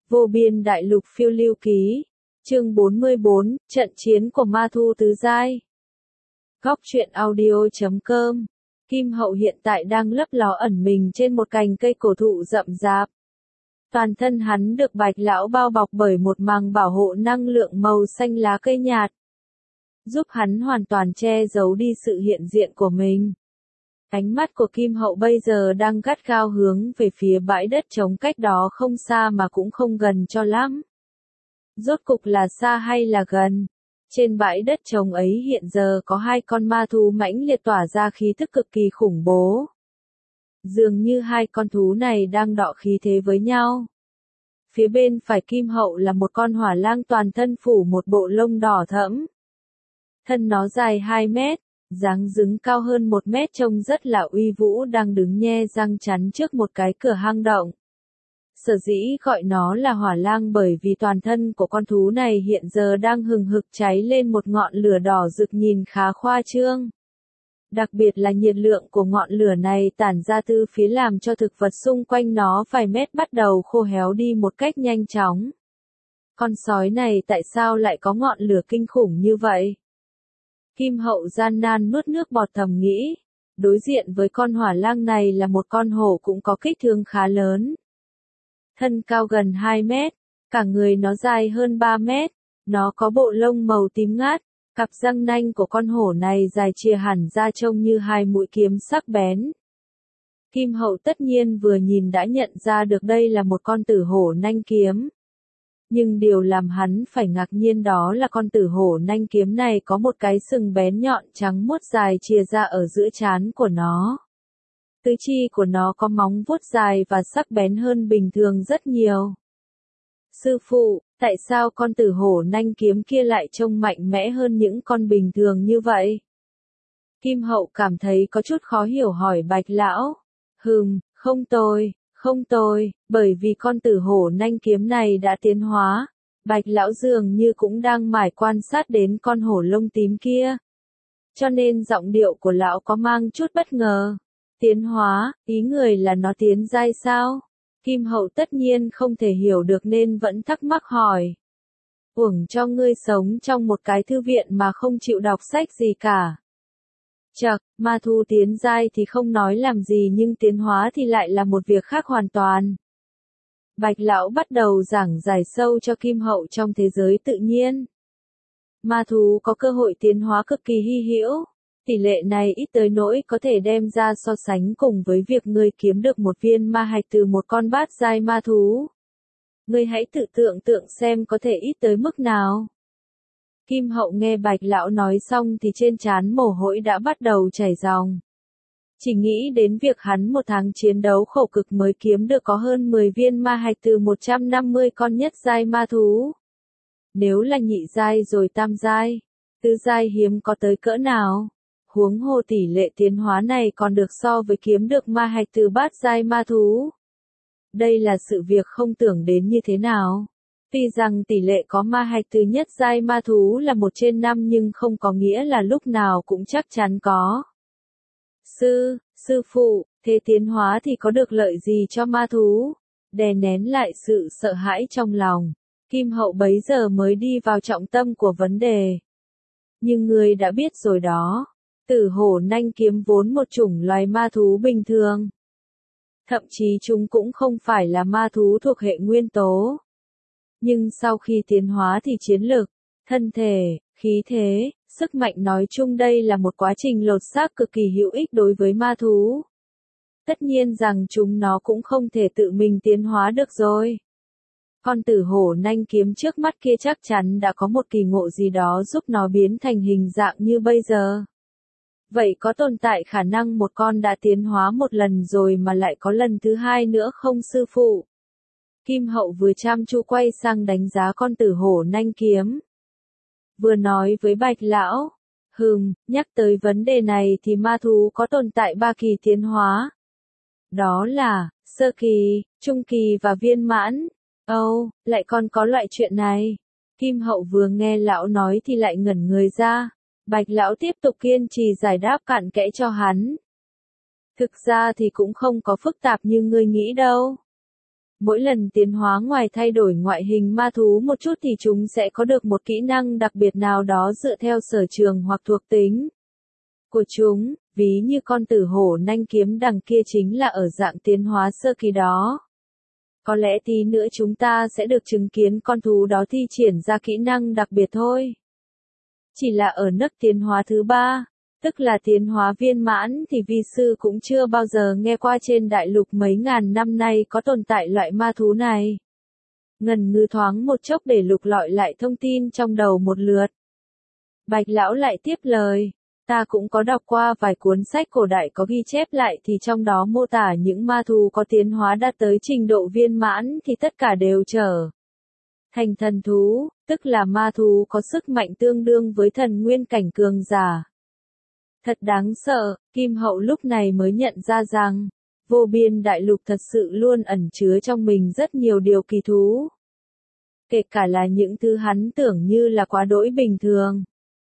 Vô biên đại lục phiêu lưu ký. Chương 44, trận chiến của ma thu tứ giai. Góc truyện audio.com. Kim Hậu hiện tại đang lấp ló ẩn mình trên một cành cây cổ thụ rậm rạp. Toàn thân hắn được Bạch lão bao bọc bởi một màng bảo hộ năng lượng màu xanh lá cây nhạt, giúp hắn hoàn toàn che giấu đi sự hiện diện của mình. Ánh mắt của Kim Hậu bây giờ đang gắt gao hướng về phía bãi đất trống cách đó không xa mà cũng không gần cho lắm. Rốt cục là xa hay là gần? Trên bãi đất trống ấy hiện giờ có hai con ma thú mãnh liệt tỏa ra khí tức cực kỳ khủng bố. Dường như hai con thú này đang đọ khí thế với nhau. Phía bên phải Kim Hậu là một con hỏa lang toàn thân phủ một bộ lông đỏ thẫm. Thân nó dài 2 mét, dáng dứng cao hơn 1 mét, trông rất là uy vũ, đang đứng nhe răng chắn trước một cái cửa hang động. Sở dĩ gọi nó là hỏa lang bởi vì toàn thân của con thú này hiện giờ đang hừng hực cháy lên một ngọn lửa đỏ rực nhìn khá khoa trương. Đặc biệt là nhiệt lượng của ngọn lửa này tản ra từ phía làm cho thực vật xung quanh nó vài mét bắt đầu khô héo đi một cách nhanh chóng. Con sói này tại sao lại có ngọn lửa kinh khủng như vậy? Kim Hậu gian nan nuốt nước bọt thầm nghĩ. Đối diện với con hỏa lang này là một con hổ cũng có kích thước khá lớn. Thân cao gần 2 mét, cả người nó dài hơn 3 mét, nó có bộ lông màu tím ngát, cặp răng nanh của con hổ này dài chìa hẳn ra trông như hai mũi kiếm sắc bén. Kim Hậu tất nhiên vừa nhìn đã nhận ra được đây là một con tử hổ nanh kiếm. Nhưng điều làm hắn phải ngạc nhiên đó là con tử hổ nanh kiếm này có một cái sừng bén nhọn trắng muốt dài chìa ra ở giữa trán của nó. Tứ chi của nó có móng vuốt dài và sắc bén hơn bình thường rất nhiều. Sư phụ, tại sao con tử hổ nanh kiếm kia lại trông mạnh mẽ hơn những con bình thường như vậy? Kim Hậu cảm thấy có chút khó hiểu hỏi Bạch lão. Không tôi, bởi vì con tử hổ nanh kiếm này đã tiến hóa. Bạch lão dường như cũng đang mải quan sát đến con hổ lông tím kia. Cho nên giọng điệu của lão có mang chút bất ngờ. Tiến hóa, ý người là nó tiến giai sao? Kim Hậu tất nhiên không thể hiểu được nên vẫn thắc mắc hỏi. Uổng cho ngươi sống trong một cái thư viện mà không chịu đọc sách gì cả. Chậc, ma thú tiến giai thì không nói làm gì nhưng tiến hóa thì lại là một việc khác hoàn toàn. Bạch lão bắt đầu giảng giải sâu cho Kim Hậu trong thế giới tự nhiên. Ma thú có cơ hội tiến hóa cực kỳ hy hữu. Tỷ lệ này ít tới nỗi có thể đem ra so sánh cùng với việc ngươi kiếm được một viên ma hạch từ một con bát giai ma thú. Ngươi hãy tự tưởng tượng xem có thể ít tới mức nào. Kim Hậu nghe Bạch lão nói xong thì trên trán mồ hôi đã bắt đầu chảy ròng. Chỉ nghĩ đến việc hắn một tháng chiến đấu khổ cực mới kiếm được có hơn 10 viên ma hạch từ 150 con nhất giai ma thú. Nếu là nhị giai rồi tam giai, tứ giai hiếm có tới cỡ nào. Huống hồ tỷ lệ tiến hóa này còn được so với kiếm được ma hạch từ bát giai ma thú. Đây là sự việc không tưởng đến như thế nào. Tuy rằng tỷ lệ có ma hạch từ nhất giai ma thú là 1/5 nhưng không có nghĩa là lúc nào cũng chắc chắn có. Sư phụ, thế tiến hóa thì có được lợi gì cho ma thú? Đè nén lại sự sợ hãi trong lòng, Kim Hậu bấy giờ mới đi vào trọng tâm của vấn đề. Nhưng ngươi đã biết rồi đó. Tử hổ nanh kiếm vốn một chủng loài ma thú bình thường. Thậm chí chúng cũng không phải là ma thú thuộc hệ nguyên tố. Nhưng sau khi tiến hóa thì chiến lực, thân thể, khí thế, sức mạnh nói chung đây là một quá trình lột xác cực kỳ hữu ích đối với ma thú. Tất nhiên rằng chúng nó cũng không thể tự mình tiến hóa được rồi. Con tử hổ nanh kiếm trước mắt kia chắc chắn đã có một kỳ ngộ gì đó giúp nó biến thành hình dạng như bây giờ. Vậy có tồn tại khả năng một con đã tiến hóa một lần rồi mà lại có lần thứ hai nữa không sư phụ? Kim Hậu vừa chăm chú quay sang đánh giá con tử hổ nanh kiếm. Vừa nói với Bạch lão. Nhắc tới vấn đề này thì ma thú có tồn tại 3 kỳ tiến hóa. Đó là, sơ kỳ, trung kỳ và viên mãn. Lại còn có loại chuyện này. Kim Hậu vừa nghe lão nói thì lại ngẩn người ra. Bạch lão tiếp tục kiên trì giải đáp cặn kẽ cho hắn. Thực ra thì cũng không có phức tạp như ngươi nghĩ đâu. Mỗi lần tiến hóa ngoài thay đổi ngoại hình ma thú một chút thì chúng sẽ có được một kỹ năng đặc biệt nào đó dựa theo sở trường hoặc thuộc tính của chúng, ví như con tử hổ nanh kiếm đằng kia chính là ở dạng tiến hóa sơ kỳ đó. Có lẽ tí nữa chúng ta sẽ được chứng kiến con thú đó thi triển ra kỹ năng đặc biệt thôi. Chỉ là ở nấc tiến hóa thứ 3, tức là tiến hóa viên mãn thì vi sư cũng chưa bao giờ nghe qua trên đại lục mấy ngàn năm nay có tồn tại loại ma thú này. Ngần ngừ thoáng một chốc để lục lọi lại thông tin trong đầu một lượt. Bạch lão lại tiếp lời. Ta cũng có đọc qua vài cuốn sách cổ đại có ghi chép lại thì trong đó mô tả những ma thú có tiến hóa đạt tới trình độ viên mãn thì tất cả đều trở thành thần thú, tức là ma thú có sức mạnh tương đương với thần nguyên cảnh cường giả. Thật đáng sợ, Kim Hậu lúc này mới nhận ra rằng, vô biên đại lục thật sự luôn ẩn chứa trong mình rất nhiều điều kỳ thú. Kể cả là những thứ hắn tưởng như là quá đỗi bình thường.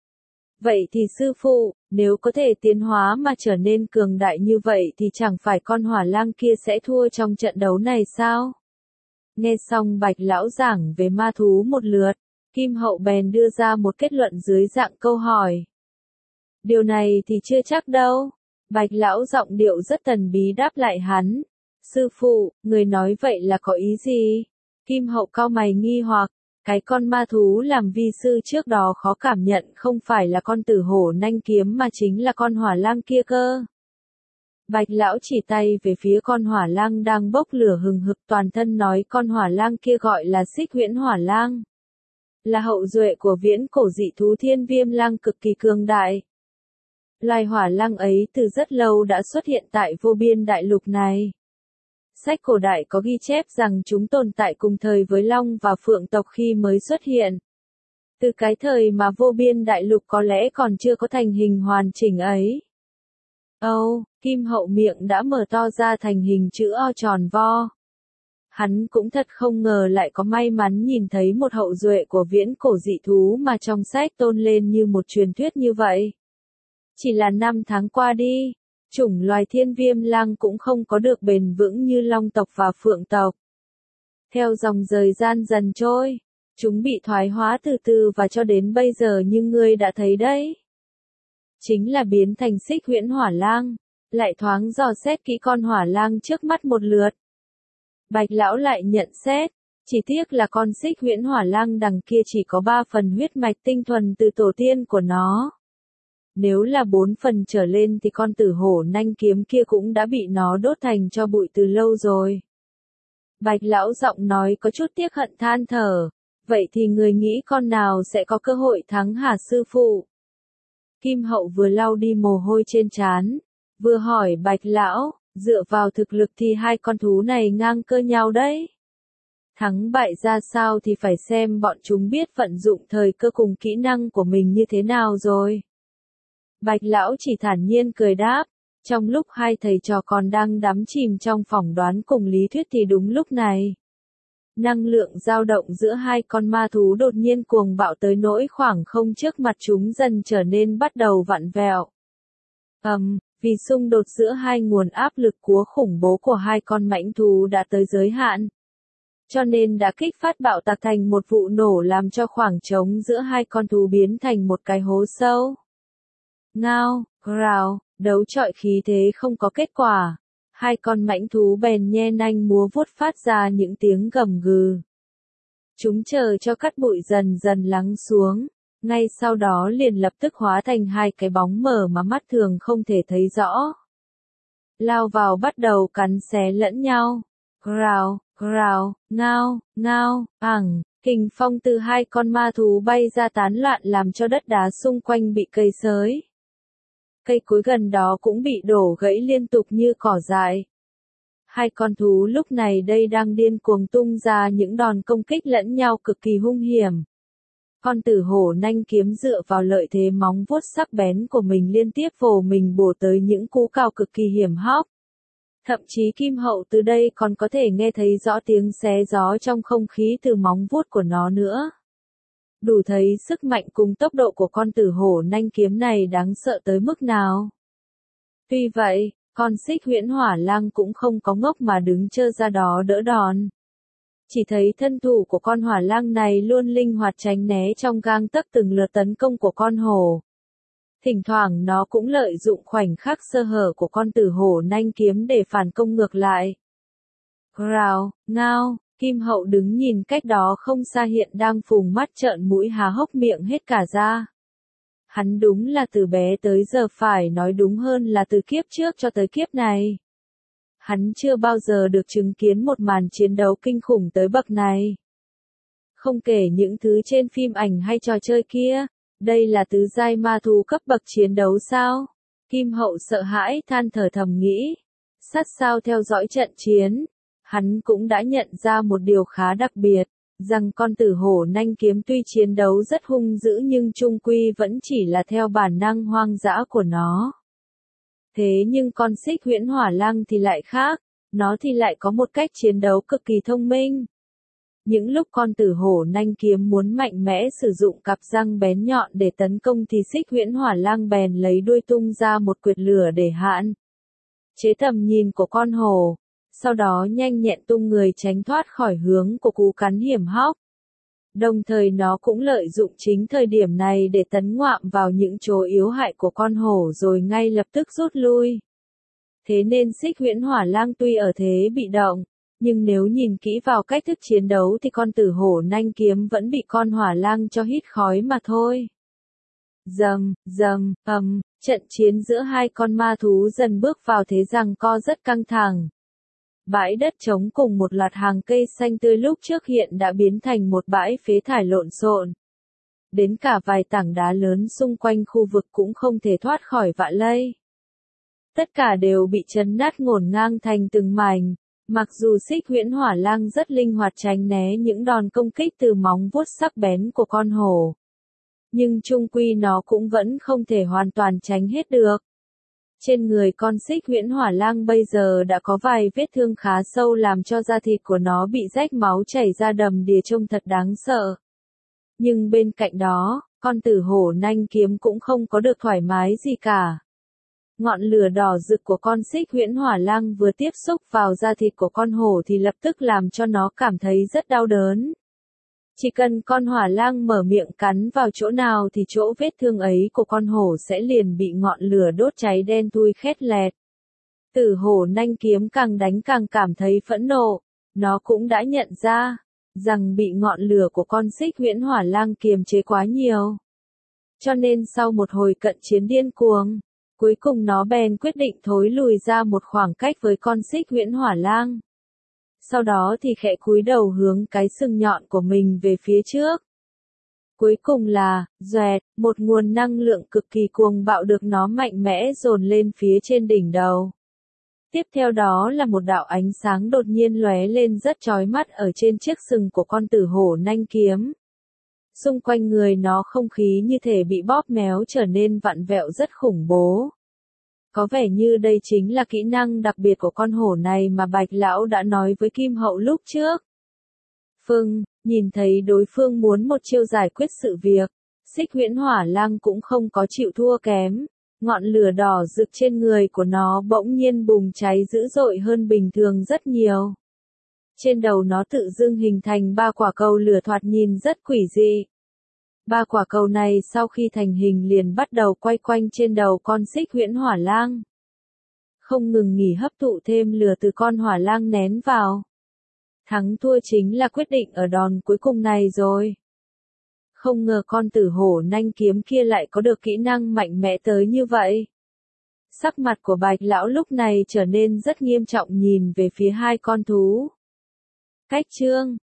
Vậy thì sư phụ, nếu có thể tiến hóa mà trở nên cường đại như vậy thì chẳng phải con hỏa lang kia sẽ thua trong trận đấu này sao? Nghe xong Bạch lão giảng về ma thú một lượt, Kim Hậu bèn đưa ra một kết luận dưới dạng câu hỏi. Điều này thì chưa chắc đâu. Bạch lão giọng điệu rất thần bí đáp lại hắn. Sư phụ, người nói vậy là có ý gì? Kim Hậu cau mày nghi hoặc. Cái con ma thú làm vi sư trước đó khó cảm nhận không phải là con tử hổ nanh kiếm mà chính là con hỏa lang kia cơ. Bạch lão chỉ tay về phía con hỏa lang đang bốc lửa hừng hực toàn thân nói con hỏa lang kia gọi là Xích Huyễn Hỏa Lang. Là hậu duệ của viễn cổ dị thú Thiên Viêm Lang cực kỳ cường đại. Loài hỏa lang ấy từ rất lâu đã xuất hiện tại vô biên đại lục này. Sách cổ đại có ghi chép rằng chúng tồn tại cùng thời với Long và Phượng tộc khi mới xuất hiện. Từ cái thời mà vô biên đại lục có lẽ còn chưa có thành hình hoàn chỉnh ấy. Kim Hậu miệng đã mở to ra thành hình chữ O tròn vo. Hắn cũng thật không ngờ lại có may mắn nhìn thấy một hậu duệ của viễn cổ dị thú mà trong sách tôn lên như một truyền thuyết như vậy. Chỉ là 5 tháng qua đi, chủng loài Thiên Viêm Lang cũng không có được bền vững như Long tộc và Phượng tộc. Theo dòng thời gian dần trôi, chúng bị thoái hóa từ từ và cho đến bây giờ như ngươi đã thấy đấy. Chính là biến thành Xích Huyễn Hỏa Lang, lại thoáng dò xét kỹ con hỏa lang trước mắt một lượt. Bạch lão lại nhận xét, chỉ tiếc là con Xích Huyễn Hỏa Lang đằng kia chỉ có 3 phần huyết mạch tinh thuần từ tổ tiên của nó. Nếu là 4 phần trở lên thì con tử hổ nanh kiếm kia cũng đã bị nó đốt thành cho bụi từ lâu rồi. Bạch lão giọng nói có chút tiếc hận than thở. Vậy thì người nghĩ con nào sẽ có cơ hội thắng hả sư phụ? Kim Hậu vừa lau đi mồ hôi trên trán, vừa hỏi Bạch lão, dựa vào thực lực thì hai con thú này ngang cơ nhau đấy. Thắng bại ra sao thì phải xem bọn chúng biết vận dụng thời cơ cùng kỹ năng của mình như thế nào rồi. Bạch lão chỉ thản nhiên cười đáp, trong lúc hai thầy trò còn đang đắm chìm trong phỏng đoán cùng lý thuyết thì đúng lúc này. Năng lượng dao động giữa hai con ma thú đột nhiên cuồng bạo tới nỗi khoảng không trước mặt chúng dần trở nên bắt đầu vặn vẹo. Vì xung đột giữa hai nguồn áp lực quá khủng bố của hai con mãnh thú đã tới giới hạn. Cho nên đã kích phát bạo tạc thành một vụ nổ làm cho khoảng trống giữa hai con thú biến thành một cái hố sâu. Ngao, rào, đấu chọi khí thế không có kết quả. Hai con mãnh thú bèn nhe nanh múa vuốt phát ra những tiếng gầm gừ. Chúng chờ cho cát bụi dần dần lắng xuống, ngay sau đó liền lập tức hóa thành hai cái bóng mờ mà mắt thường không thể thấy rõ. Lao vào bắt đầu cắn xé lẫn nhau. Rào, rào, ngao, ngao, kình phong từ hai con ma thú bay ra tán loạn làm cho đất đá xung quanh bị cây xới. Cây cối gần đó cũng bị đổ gãy liên tục như cỏ dại. Hai con thú lúc này đây đang điên cuồng tung ra những đòn công kích lẫn nhau cực kỳ hung hiểm. Con tử hổ nanh kiếm dựa vào lợi thế móng vuốt sắc bén của mình liên tiếp vồ mình bổ tới những cú cào cực kỳ hiểm hóc. Thậm chí Kim Hậu từ đây còn có thể nghe thấy rõ tiếng xé gió trong không khí từ móng vuốt của nó nữa. Đủ thấy sức mạnh cùng tốc độ của con tử hổ nanh kiếm này đáng sợ tới mức nào. Tuy vậy, con Xích Huyễn Hỏa Lang cũng không có ngốc mà đứng chơ ra đó đỡ đòn. Chỉ thấy thân thủ của con hỏa lang này luôn linh hoạt tránh né trong gang tấc từng lượt tấn công của con hổ. Thỉnh thoảng nó cũng lợi dụng khoảnh khắc sơ hở của con tử hổ nanh kiếm để phản công ngược lại. Rào, ngao, Kim Hậu đứng nhìn cách đó không xa hiện đang phùng mắt trợn mũi há hốc miệng hết cả ra. Hắn đúng là từ bé tới giờ, phải nói đúng hơn là từ kiếp trước cho tới kiếp này. Hắn chưa bao giờ được chứng kiến một màn chiến đấu kinh khủng tới bậc này. Không kể những thứ trên phim ảnh hay trò chơi kia, đây là tứ giai ma thú cấp bậc chiến đấu sao? Kim Hậu sợ hãi than thở thầm nghĩ. Sát sao theo dõi trận chiến, hắn cũng đã nhận ra một điều khá đặc biệt, rằng con tử hổ nanh kiếm tuy chiến đấu rất hung dữ nhưng chung quy vẫn chỉ là theo bản năng hoang dã của nó. Thế nhưng con xích huyễn hỏa lang thì lại khác, nó thì lại có một cách chiến đấu cực kỳ thông minh. Những lúc con tử hổ nanh kiếm muốn mạnh mẽ sử dụng cặp răng bén nhọn để tấn công thì xích huyễn hỏa lang bèn lấy đuôi tung ra một quyệt lửa để hạn chế tầm nhìn của con hổ, sau đó nhanh nhẹn tung người tránh thoát khỏi hướng của cú cắn hiểm hóc. Đồng thời nó cũng lợi dụng chính thời điểm này để tấn ngoạm vào những chỗ yếu hại của con hổ rồi ngay lập tức rút lui. Thế nên xích huyễn hỏa lang tuy ở thế bị động, nhưng nếu nhìn kỹ vào cách thức chiến đấu thì con tử hổ nanh kiếm vẫn bị con hỏa lang cho hít khói mà thôi. Rầm, rầm, ầm, trận chiến giữa hai con ma thú dần bước vào thế giằng co rất căng thẳng. Bãi đất trống cùng một loạt hàng cây xanh tươi lúc trước hiện đã biến thành một bãi phế thải lộn xộn. Đến cả vài tảng đá lớn xung quanh khu vực cũng không thể thoát khỏi vạ lây. Tất cả đều bị chấn nát ngổn ngang thành từng mảnh. Mặc dù xích huyễn hỏa lang rất linh hoạt tránh né những đòn công kích từ móng vuốt sắc bén của con hổ, nhưng chung quy nó cũng vẫn không thể hoàn toàn tránh hết được. Trên người con xích huyễn hỏa lang bây giờ đã có vài vết thương khá sâu làm cho da thịt của nó bị rách máu chảy ra đầm đìa trông thật đáng sợ. Nhưng bên cạnh đó, con tử hổ nanh kiếm cũng không có được thoải mái gì cả. Ngọn lửa đỏ rực của con xích huyễn hỏa lang vừa tiếp xúc vào da thịt của con hổ thì lập tức làm cho nó cảm thấy rất đau đớn. Chỉ cần con hỏa lang mở miệng cắn vào chỗ nào thì chỗ vết thương ấy của con hổ sẽ liền bị ngọn lửa đốt cháy đen thui khét lẹt. Tử hổ nanh kiếm càng đánh càng cảm thấy phẫn nộ, nó cũng đã nhận ra rằng bị ngọn lửa của con xích huyễn hỏa lang kiềm chế quá nhiều. Cho nên sau một hồi cận chiến điên cuồng, cuối cùng nó bèn quyết định thối lùi ra một khoảng cách với con xích huyễn hỏa lang. Sau đó thì khẽ cúi đầu hướng cái sừng nhọn của mình về phía trước. Cuối cùng là, doẹt, một nguồn năng lượng cực kỳ cuồng bạo được nó mạnh mẽ dồn lên phía trên đỉnh đầu. Tiếp theo đó là một đạo ánh sáng đột nhiên lóe lên rất chói mắt ở trên chiếc sừng của con tử hổ nanh kiếm. Xung quanh người nó không khí như thể bị bóp méo trở nên vặn vẹo rất khủng bố. Có vẻ như đây chính là kỹ năng đặc biệt của con hổ này mà Bạch Lão đã nói với Kim Hậu lúc trước. Nhìn thấy đối phương muốn một chiêu giải quyết sự việc, xích huyễn hỏa lang cũng không có chịu thua kém. Ngọn lửa đỏ rực trên người của nó bỗng nhiên bùng cháy dữ dội hơn bình thường rất nhiều. Trên đầu nó tự dưng hình thành 3 quả cầu lửa thoạt nhìn rất quỷ dị. 3 quả cầu này sau khi thành hình liền bắt đầu quay quanh trên đầu con xích huyễn hỏa lang. Không ngừng nghỉ hấp thụ thêm lửa từ con hỏa lang nén vào. Thắng thua chính là quyết định ở đòn cuối cùng này rồi. Không ngờ con tử hổ nanh kiếm kia lại có được kỹ năng mạnh mẽ tới như vậy. Sắc mặt của Bạch Lão lúc này trở nên rất nghiêm trọng nhìn về phía hai con thú. Cách chương